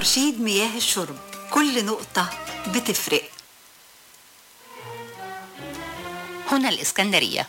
ترشيد مياه الشرب، كل نقطة بتفرق. هنا الإسكندرية.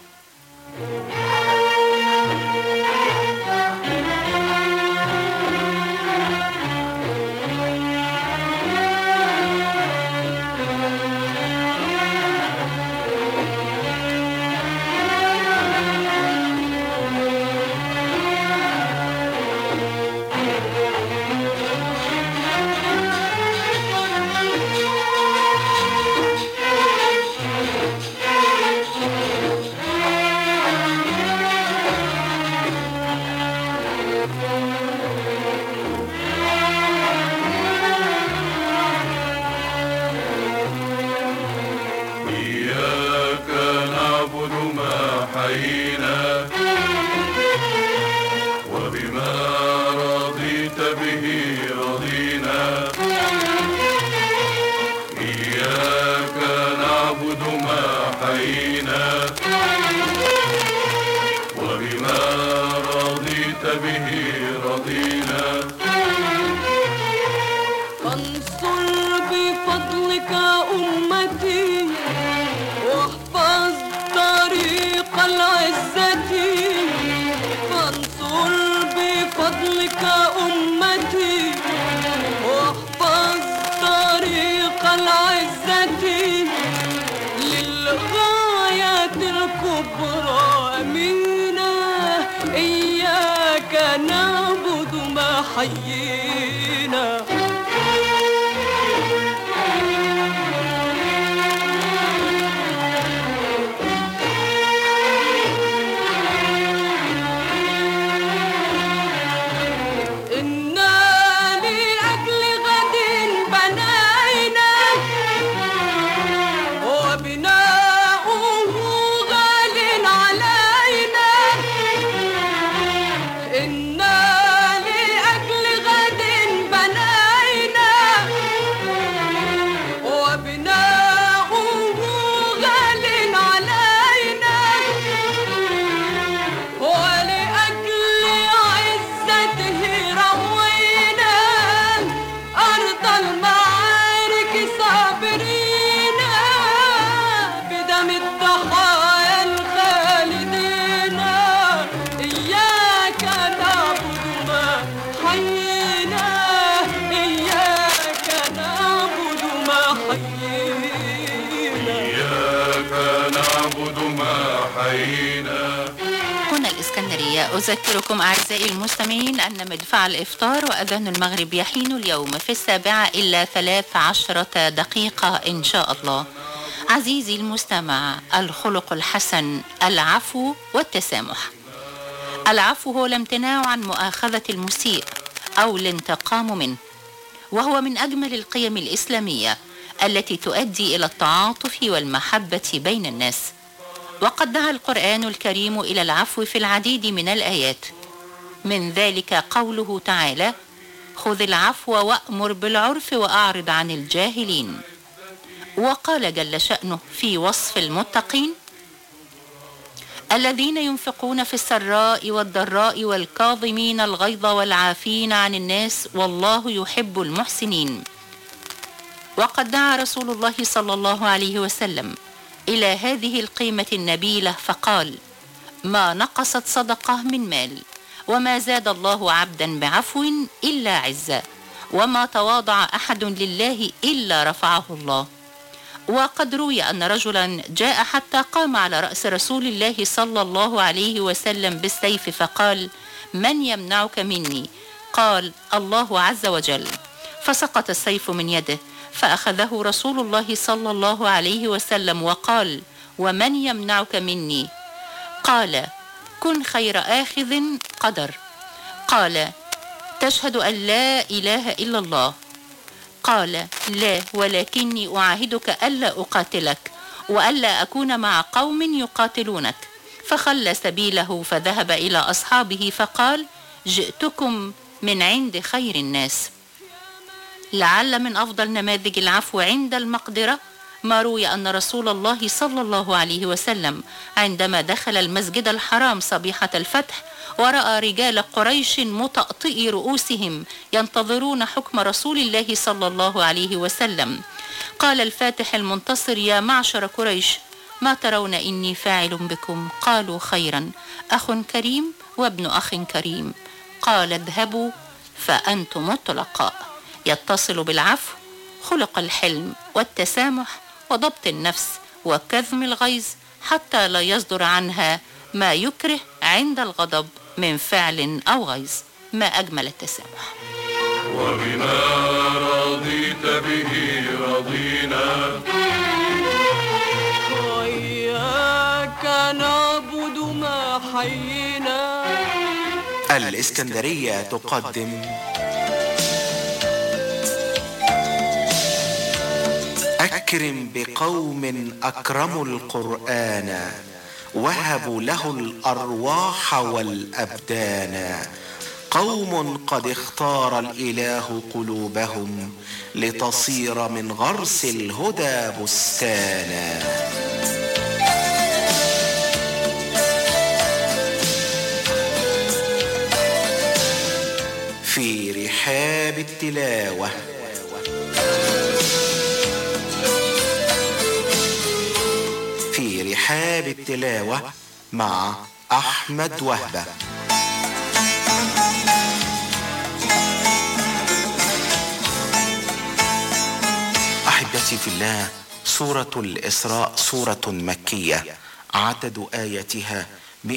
أذكركم أعزائي المستمعين أن مدفع الإفطار وأذان المغرب يحين اليوم في 7:13 إن شاء الله. عزيزي المستمع، الخلق الحسن العفو والتسامح. العفو هو الامتناع عن مؤاخذة المسيء أو الانتقام منه، وهو من أجمل القيم الإسلامية التي تؤدي إلى التعاطف والمحبة بين الناس. وقد دعا القرآن الكريم إلى العفو في العديد من الآيات، من ذلك قوله تعالى: خذ العفو وأمر بالعرف وأعرض عن الجاهلين. وقال جل شأنه في وصف المتقين: الذين ينفقون في السراء والضراء والكاظمين الغيظ والعافين عن الناس والله يحب المحسنين. وقد دعا رسول الله صلى الله عليه وسلم إلى هذه القيمة النبيلة فقال: ما نقصت صدقة من مال، وما زاد الله عبدا بعفو إلا عزا، وما تواضع أحد لله إلا رفعه الله. وقد روي أن رجلا جاء حتى قام على رأس رسول الله صلى الله عليه وسلم بالسيف فقال: من يمنعك مني؟ قال: الله عز وجل. فسقط السيف من يده، فأخذه رسول الله صلى الله عليه وسلم وقال: ومن يمنعك مني؟ قال: كن خير آخذ قدر. قال: تشهد أن لا إله إلا الله؟ قال: لا، ولكني أعاهدك ألا أقاتلك وألا أكون مع قوم يقاتلونك. فخلى سبيله فذهب إلى أصحابه فقال: جئتكم من عند خير الناس. لعل من أفضل نماذج العفو عند المقدرة ما روي أن رسول الله صلى الله عليه وسلم عندما دخل المسجد الحرام صبيحة الفتح ورأى رجال قريش مطأطئي رؤوسهم ينتظرون حكم رسول الله صلى الله عليه وسلم، قال الفاتح المنتصر: يا معشر قريش، ما ترون إني فاعل بكم؟ قالوا: خيرا، أخ كريم وابن أخ كريم. قال: اذهبوا فأنتم الطلقاء. يتصل بالعفو خلق الحلم والتسامح وضبط النفس وكظم الغيظ حتى لا يصدر عنها ما يكره عند الغضب من فعل أو غيظ. ما أجمل التسامح. وبما رضيت به رضينا، وإياك نعبد ما حيينا. الإسكندرية تقدم أكرم بقوم أكرموا القرآن وهبوا له الأرواح والأبدان، قوم قد اختار الإله قلوبهم لتصير من غرس الهدى بستانا. في رحاب التلاوة رحاب التلاوة مع أحمد وهبة. أحبتي في الله، سورة الإسراء سورة مكية، عدد آياتها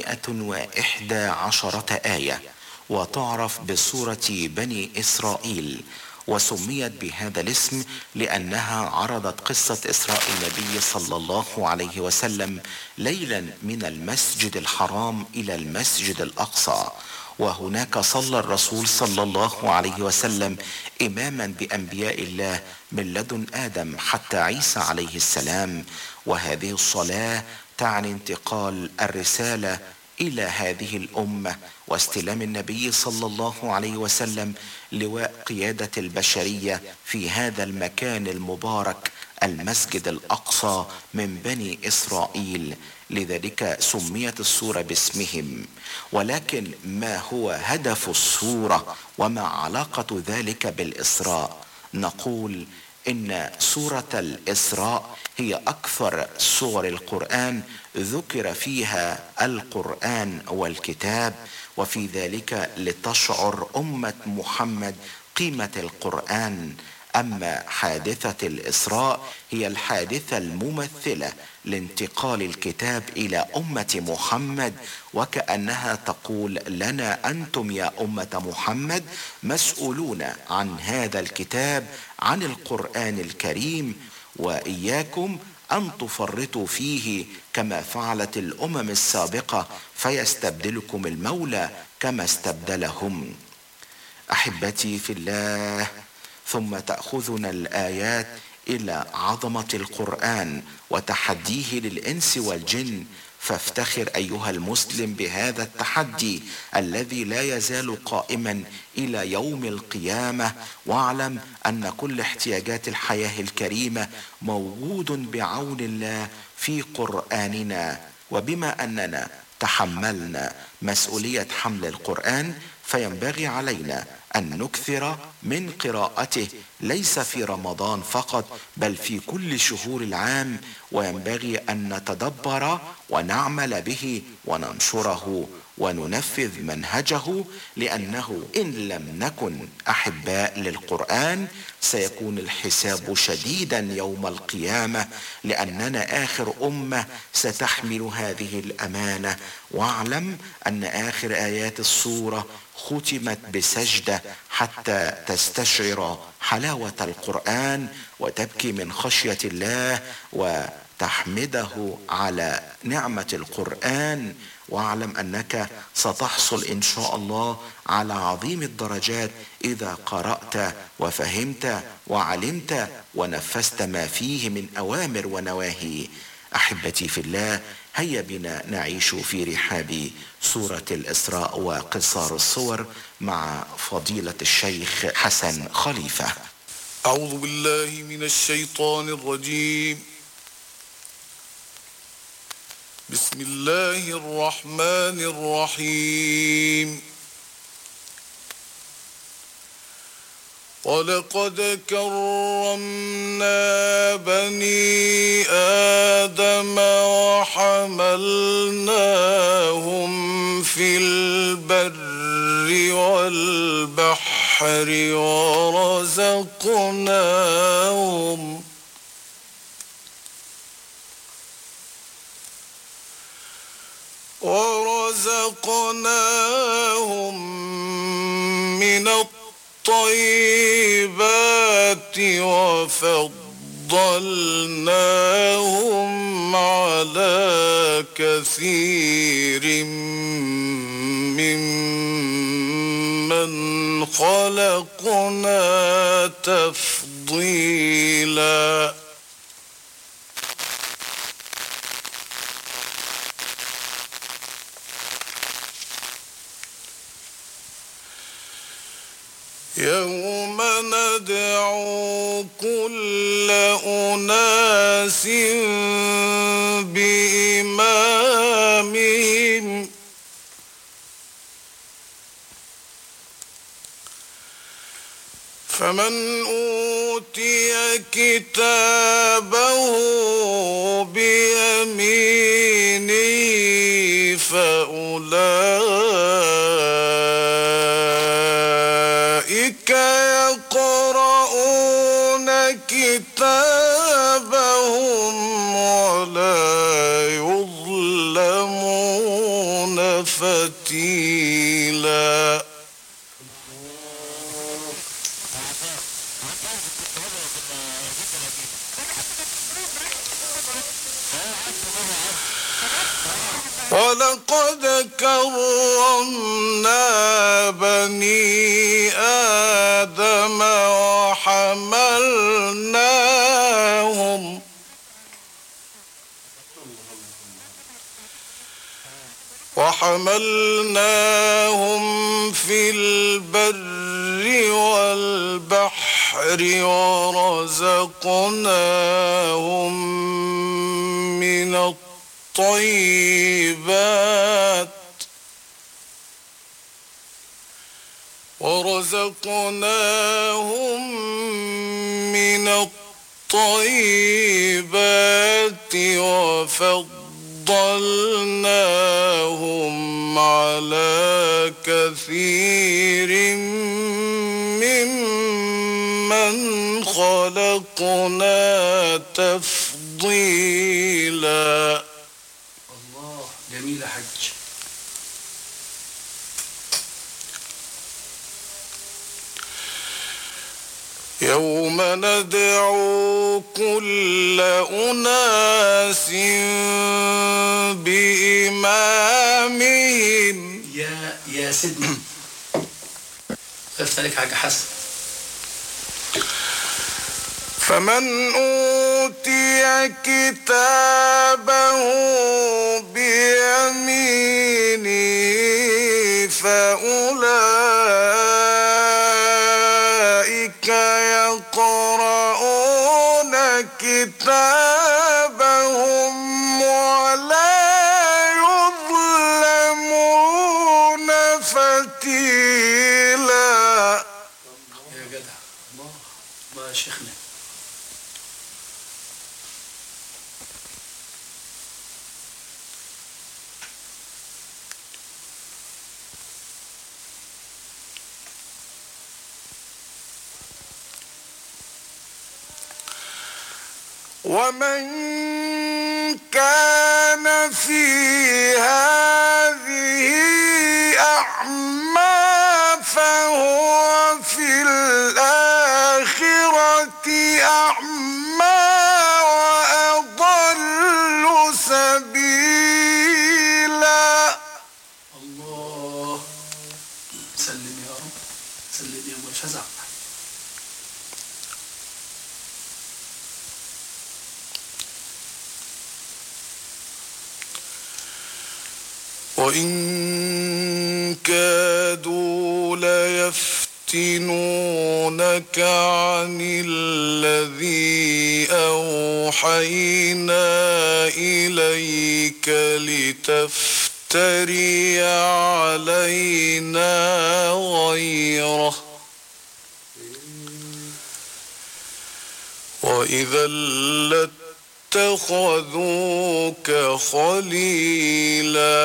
111 آية، وتعرف بسورة بني إسرائيل، وسميت بهذا الاسم لأنها عرضت قصة إسراء النبي صلى الله عليه وسلم ليلا من المسجد الحرام إلى المسجد الأقصى، وهناك صلى الرسول صلى الله عليه وسلم إماما بأنبياء الله من لدن آدم حتى عيسى عليه السلام، وهذه الصلاة تعني انتقال الرسالة إلى هذه الأمة واستلام النبي صلى الله عليه وسلم لواء قيادة البشرية في هذا المكان المبارك المسجد الأقصى من بني إسرائيل، لذلك سميت السورة باسمهم. ولكن ما هو هدف السورة وما علاقة ذلك بالإسراء؟ نقول إن سورة الإسراء هي أكثر سور القرآن ذكر فيها القرآن والكتاب، وفي ذلك لتشعر أمة محمد قيمة القرآن. أما حادثة الإسراء هي الحادثة الممثلة لانتقال الكتاب إلى أمة محمد، وكأنها تقول لنا: أنتم يا أمة محمد مسؤولون عن هذا الكتاب، عن القرآن الكريم، وإياكم أن تفرطوا فيه كما فعلت الأمم السابقة فيستبدلكم المولى كما استبدلهم. أحبتي في الله، ثم تأخذنا الآيات إلى عظمة القرآن وتحديه للإنس والجن، فافتخر أيها المسلم بهذا التحدي الذي لا يزال قائما إلى يوم القيامة، واعلم أن كل احتياجات الحياة الكريمة موجود بعون الله في قرآننا. وبما أننا تحملنا مسؤولية حمل القرآن فينبغي علينا أن نكثر من قراءته، ليس في رمضان فقط بل في كل شهور العام، وينبغي أن نتدبر ونعمل به وننشره وننفذ منهجه، لأنه إن لم نكن أحباء للقرآن سيكون الحساب شديدا يوم القيامة، لأننا آخر أمة ستحمل هذه الأمانة. واعلم أن آخر آيات السورة ختمت بسجدة حتى تستشعر حلاوة القرآن وتبكي من خشية الله وتحمده على نعمة القرآن. واعلم أنك ستحصل إن شاء الله على عظيم الدرجات إذا قرأت وفهمت وعلمت ونفذت ما فيه من أوامر ونواهي. أحبتي في الله، هيا بنا نعيش في رحاب سورة الإسراء وقصار الصور مع فضيلة الشيخ حسن خليفة. أعوذ بالله من الشيطان الرجيم. بسم الله الرحمن الرحيم ولقد كرمنا بني آدم وحملناهم في البر والبحر ورزقناهم من الطيبات وفضلناهم على كثير ممن خلقنا تفضيلا يوم ندعو كل أناس بإمامهم فمن أوتي كتابه بيمينه فأولئك يقرؤون كتابهم ولا يظلمون فتيلا ولقد كرمنا بني آدم وحملناهم في البر والبحر ورزقناهم من الطيبات وفضلناهم على كثير ممن خلقنا تفضيلا. الله جميل يا حج. يوم ندعو كل أناس بإمامهم. يا سيدنا خفت عليك حاجة حسن. فمن أوتي كتابه بيمينه فأولئك يقرؤون كتابهم ولا يظلمون فتيلا. يا جدع الله يا شيخنا. ومن كان في هذه أعمى فهو في الآخرة أعمى وأضل سبيلا. الله سلم يا رب سلم يا مرشزع. وإن كادوا يفتنونك عن الذي أوحينا إليك لتفتري علينا غيره وإذا لاتخذوك خليلا